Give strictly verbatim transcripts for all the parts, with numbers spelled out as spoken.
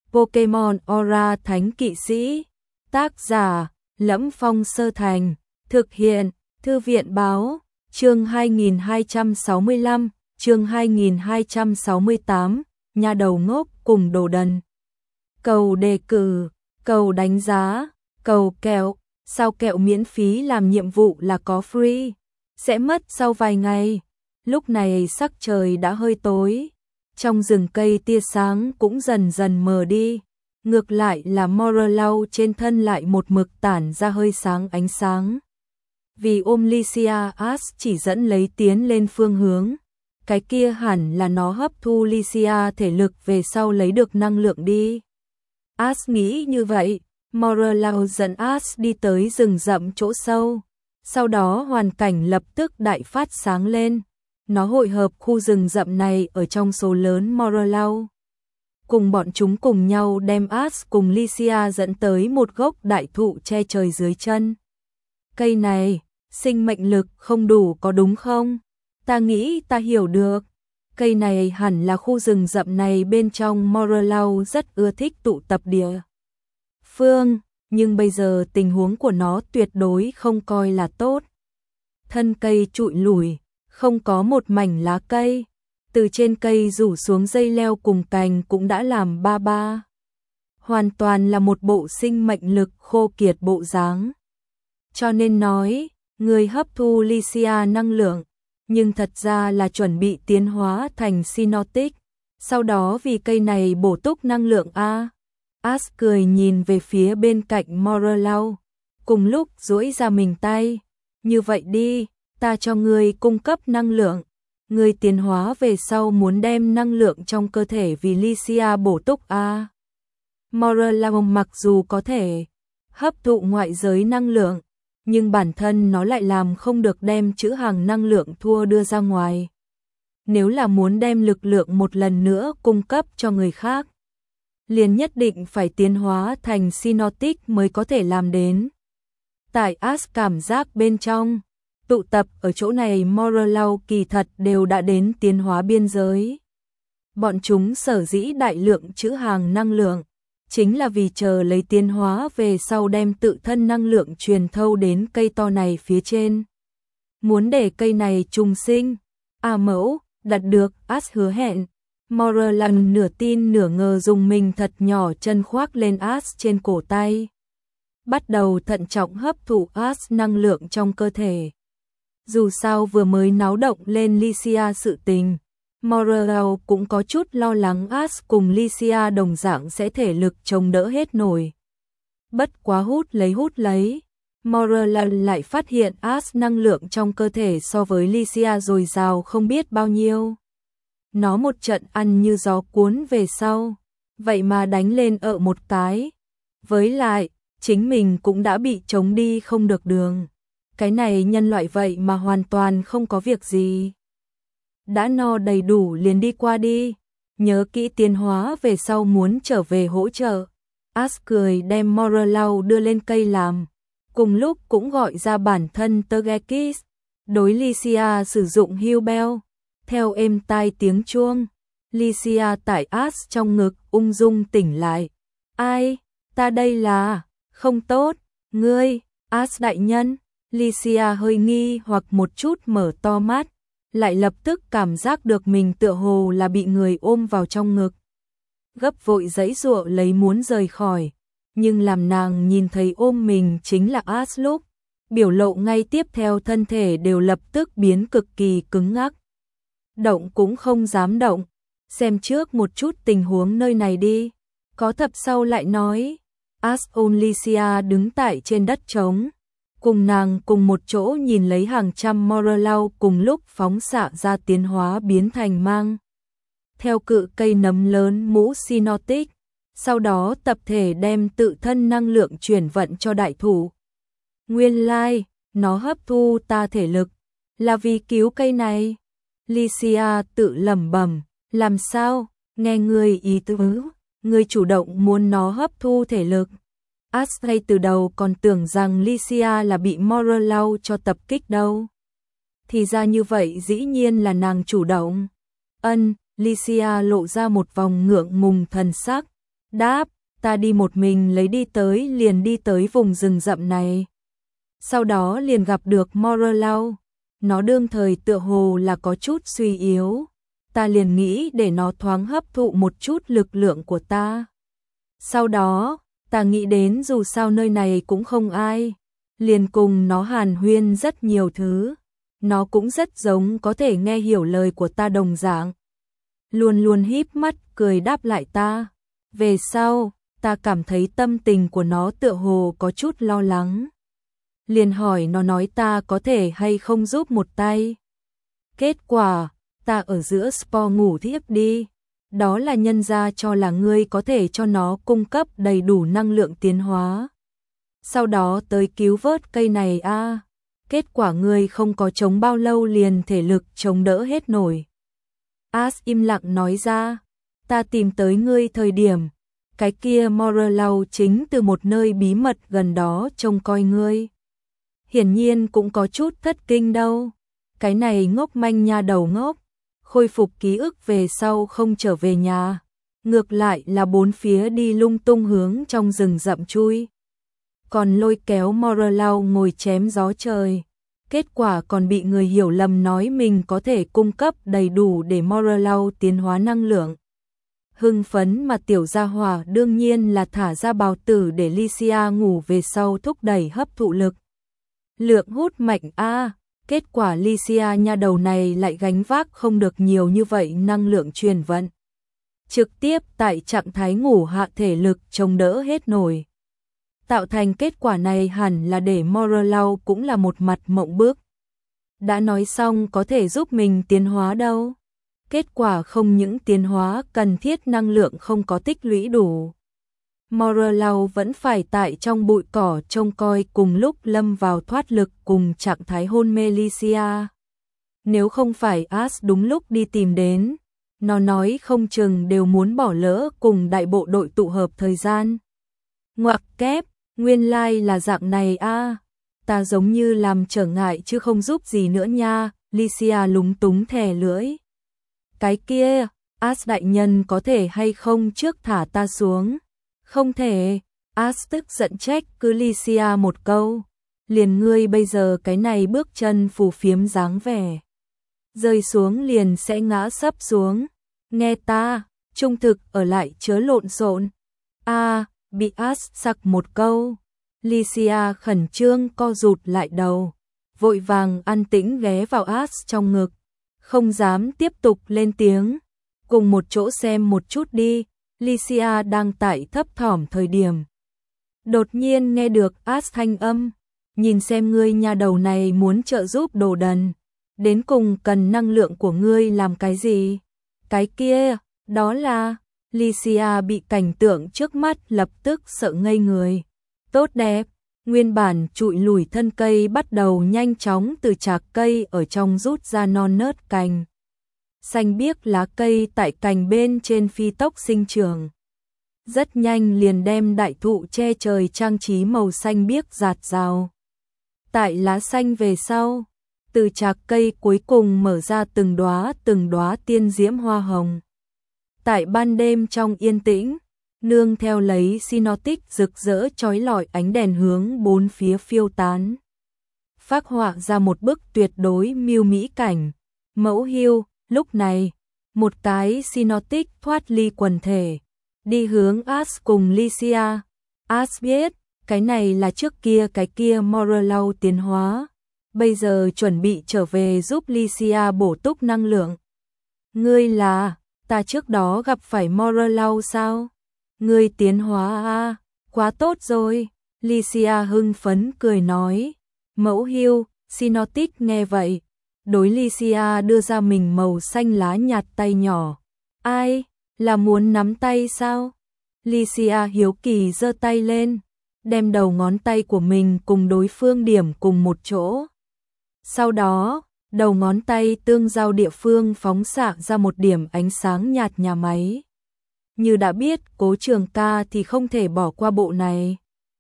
Pokemon Aura Thánh Kỵ Sĩ. Tác giả: Lẫm Phong Sơ Thành. Thực hiện: Thư viện báo. Chương hai nghìn hai trăm sáu mươi lăm, chương hai nghìn hai trăm sáu mươi tám, nhà đầu ngốc cùng đồ đần. Cầu đề cử, cầu đánh giá, cầu kẹo, sao kẹo miễn phí làm nhiệm vụ là có free, sẽ mất sau vài ngày. Lúc này sắc trời đã hơi tối, trong rừng cây tia sáng cũng dần dần mờ đi, ngược lại là Morello trên thân lại một mực tản ra hơi sáng ánh sáng. Vì ôm Lycia, Ash chỉ dẫn lấy tiến lên phương hướng, cái kia hẳn là nó hấp thu Lycia thể lực về sau lấy được năng lượng đi. Ash nghĩ như vậy, Morello dẫn Ash đi tới rừng rậm chỗ sâu, sau đó hoàn cảnh lập tức đại phát sáng lên. Nó hội hợp khu rừng rậm này ở trong số lớn Morello. Cùng bọn chúng cùng nhau đem Ash cùng Lycia dẫn tới một gốc đại thụ che trời dưới chân. Cây này, sinh mệnh lực không đủ có đúng không? Ta nghĩ ta hiểu được. Cây này hẳn là khu rừng rậm này bên trong Morello rất ưa thích tụ tập địa phương, nhưng bây giờ tình huống của nó tuyệt đối không coi là tốt. Thân cây trụi lủi, không có một mảnh lá cây, từ trên cây rủ xuống dây leo cùng cành cũng đã làm ba ba. Hoàn toàn là một bộ sinh mệnh lực khô kiệt bộ dáng. Cho nên nói, người hấp thu Lycia năng lượng, nhưng thật ra là chuẩn bị tiến hóa thành Cynotic, sau đó vì cây này bổ túc năng lượng a. Ash cười nhìn về phía bên cạnh Morello, cùng lúc duỗi ra mình tay, như vậy đi, ta cho ngươi cung cấp năng lượng, ngươi tiến hóa về sau muốn đem năng lượng trong cơ thể vì Lycia bổ túc a. Morello mặc dù có thể hấp thụ ngoại giới năng lượng, nhưng bản thân nó lại làm không được đem trữ hàng năng lượng thua đưa ra ngoài. Nếu là muốn đem lực lượng một lần nữa cung cấp cho người khác, liền nhất định phải tiến hóa thành Cynotic mới có thể làm đến. Tại Ash cảm giác bên trong, tụ tập ở chỗ này Morello kỳ thật đều đã đến tiến hóa biên giới. Bọn chúng sở dĩ đại lượng trữ hàng năng lượng, chính là vì chờ lấy tiến hóa về sau đem tự thân năng lượng truyền thâu đến cây to này phía trên. Muốn để cây này trùng sinh, A mẫu, đạt được, Ash hứa hẹn. Morello nửa tin nửa ngờ dùng mình thật nhỏ chân khoác lên Ash trên cổ tay. Bắt đầu thận trọng hấp thụ Ash năng lượng trong cơ thể. Dù sao vừa mới náo động lên Lycia sự tình, Morello cũng có chút lo lắng Ash cùng Lycia đồng dạng sẽ thể lực chống đỡ hết nổi. Bất quá hút lấy hút lấy, Morello lại phát hiện Ash năng lượng trong cơ thể so với Lycia dồi dào không biết bao nhiêu. Nó một trận ăn như gió cuốn về sau, vậy mà đánh lên ợ một cái. Với lại, chính mình cũng đã bị chống đi không được đường. Cái này nhân loại vậy mà hoàn toàn không có việc gì. Đã no đầy đủ liền đi qua đi, nhớ kỹ tiến hóa về sau muốn trở về hỗ trợ. Ash cười đem Morello đưa lên cây làm, cùng lúc cũng gọi ra bản thân Togekiss, đối Lycia sử dụng Heal Bell. Theo êm tai tiếng chuông, Lycia tại Ash trong ngực ung dung tỉnh lại. Ai, ta đây là, không tốt, ngươi, Ash đại nhân. Lycia hơi nghi hoặc một chút mở to mắt, lại lập tức cảm giác được mình tựa hồ là bị người ôm vào trong ngực. Gấp vội giãy giụa lấy muốn rời khỏi, nhưng làm nàng nhìn thấy ôm mình chính là Ash lúc, biểu lộ ngay tiếp theo thân thể đều lập tức biến cực kỳ cứng ngắc. Động cũng không dám động, xem trước một chút tình huống nơi này đi. Có thập sau lại nói, Ash ôm Lycia đứng tại trên đất trống, cùng nàng cùng một chỗ nhìn lấy hàng trăm Morello cùng lúc phóng xạ ra tiến hóa biến thành mang. Theo cự cây nấm lớn mũ Cynotic, sau đó tập thể đem tự thân năng lượng chuyển vận cho đại thủ. Nguyên lai, like, nó hấp thu ta thể lực, là vì cứu cây này. Lycia tự lẩm bẩm, làm sao, nghe người ý tứ, người chủ động muốn nó hấp thu thể lực. Ash ngay từ đầu còn tưởng rằng Lycia là bị Morello cho tập kích đâu. Thì ra như vậy dĩ nhiên là nàng chủ động. Ân, Lycia lộ ra một vòng ngượng ngùng thần sắc, Đáp, ta đi một mình lấy đi tới liền đi tới vùng rừng rậm này. Sau đó liền gặp được Morlau. Nó đương thời tựa hồ là có chút suy yếu. Ta liền nghĩ để nó thoáng hấp thụ một chút lực lượng của ta. Sau đó, ta nghĩ đến dù sao nơi này cũng không ai. Liền cùng nó hàn huyên rất nhiều thứ. Nó cũng rất giống có thể nghe hiểu lời của ta đồng dạng. Luôn luôn híp mắt cười đáp lại ta. Về sau, ta cảm thấy tâm tình của nó tựa hồ có chút lo lắng. Liền hỏi nó nói ta có thể hay không giúp một tay. Kết quả, ta ở giữa sport ngủ thiếp đi. Đó là nhân ra cho là ngươi có thể cho nó cung cấp đầy đủ năng lượng tiến hóa. Sau đó tới cứu vớt cây này a. À. Kết quả ngươi không có chống bao lâu liền thể lực chống đỡ hết nổi. As im lặng nói ra, ta tìm tới ngươi thời điểm, cái kia Morlau chính từ một nơi bí mật gần đó trông coi ngươi. Hiển nhiên cũng có chút thất kinh đâu. Cái này ngốc manh nha đầu ngốc, khôi phục ký ức về sau không trở về nhà, ngược lại là bốn phía đi lung tung hướng trong rừng rậm chui. Còn lôi kéo Morlau ngồi chém gió trời. Kết quả còn bị người hiểu lầm nói mình có thể cung cấp đầy đủ để Morlau tiến hóa năng lượng. Hưng phấn mà tiểu gia hỏa đương nhiên là thả ra bào tử để Lycia ngủ về sau thúc đẩy hấp thụ lực. Lượng hút mạnh a, kết quả Lycia nha đầu này lại gánh vác không được nhiều như vậy năng lượng truyền vận. Trực tiếp tại trạng thái ngủ hạ thể lực chống đỡ hết nổi. Tạo thành kết quả này hẳn là để Morlau cũng là một mặt mộng bước. Đã nói xong có thể giúp mình tiến hóa đâu. Kết quả không những tiến hóa cần thiết năng lượng không có tích lũy đủ. Morlau vẫn phải tại trong bụi cỏ trông coi cùng lúc lâm vào thoát lực cùng trạng thái hôn mê Lycia. Nếu không phải As đúng lúc đi tìm đến, nó nói không chừng đều muốn bỏ lỡ cùng đại bộ đội tụ hợp thời gian. Ngoặc kép, nguyên lai like là dạng này a, à. Ta giống như làm trở ngại chứ không giúp gì nữa nha. Lycia lúng túng thè lưỡi. Cái kia, As đại nhân có thể hay không trước thả ta xuống? Không thể. As tức giận trách cứ Lycia một câu. Liền ngươi bây giờ cái này bước chân phù phiếm dáng vẻ. Rơi xuống liền sẽ ngã sấp xuống. Nghe ta, trung thực ở lại chớ lộn xộn. A, à, bị As sặc một câu. Lycia khẩn trương co rụt lại đầu. Vội vàng an tĩnh ghé vào As trong ngực. Không dám tiếp tục lên tiếng. Cùng một chỗ xem một chút đi. Lycia đang tại thấp thỏm thời điểm. Đột nhiên nghe được As thanh âm. Nhìn xem ngươi nhà đầu này muốn trợ giúp đồ đần. Đến cùng cần năng lượng của ngươi làm cái gì? Cái kia, đó là... Lycia bị cảnh tượng trước mắt lập tức sợ ngây người. Tốt đẹp, nguyên bản trụi lùi thân cây bắt đầu nhanh chóng từ chạc cây ở trong rút ra non nớt cành. Xanh biếc lá cây tại cành bên trên phi tốc sinh trưởng. Rất nhanh liền đem đại thụ che trời trang trí màu xanh biếc rạt rào. Tại lá xanh về sau, từ chạc cây cuối cùng mở ra từng đóa từng đóa tiên diễm hoa hồng. Tại ban đêm trong yên tĩnh, nương theo lấy Synotic rực rỡ chói lọi ánh đèn hướng bốn phía phiêu tán. Phác họa ra một bức tuyệt đối miêu mỹ cảnh. Mẫu Hiêu, lúc này, một cái Synotic thoát ly quần thể, đi hướng As cùng Lycia. As biết, cái này là trước kia cái kia Morlau tiến hóa. Bây giờ chuẩn bị trở về giúp Lycia bổ túc năng lượng. Ngươi là, ta trước đó gặp phải Morlau sao? Ngươi tiến hóa a, quá tốt rồi. Lycia hưng phấn cười nói. Mẫu Hiêu, Synotic nghe vậy, đối Lycia đưa ra mình màu xanh lá nhạt tay nhỏ. Ai, là muốn nắm tay sao? Lycia hiếu kỳ giơ tay lên, đem đầu ngón tay của mình cùng đối phương điểm cùng một chỗ. Sau đó, đầu ngón tay tương giao địa phương phóng xạ ra một điểm ánh sáng nhạt nhà máy. Như đã biết Cố Trường Ca thì không thể bỏ qua bộ này.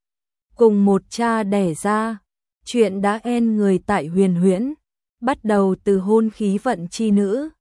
Cùng một cha đẻ ra, chuyện đã en người tại Huyền Huyễn, bắt đầu từ hôn khí vận chi nữ.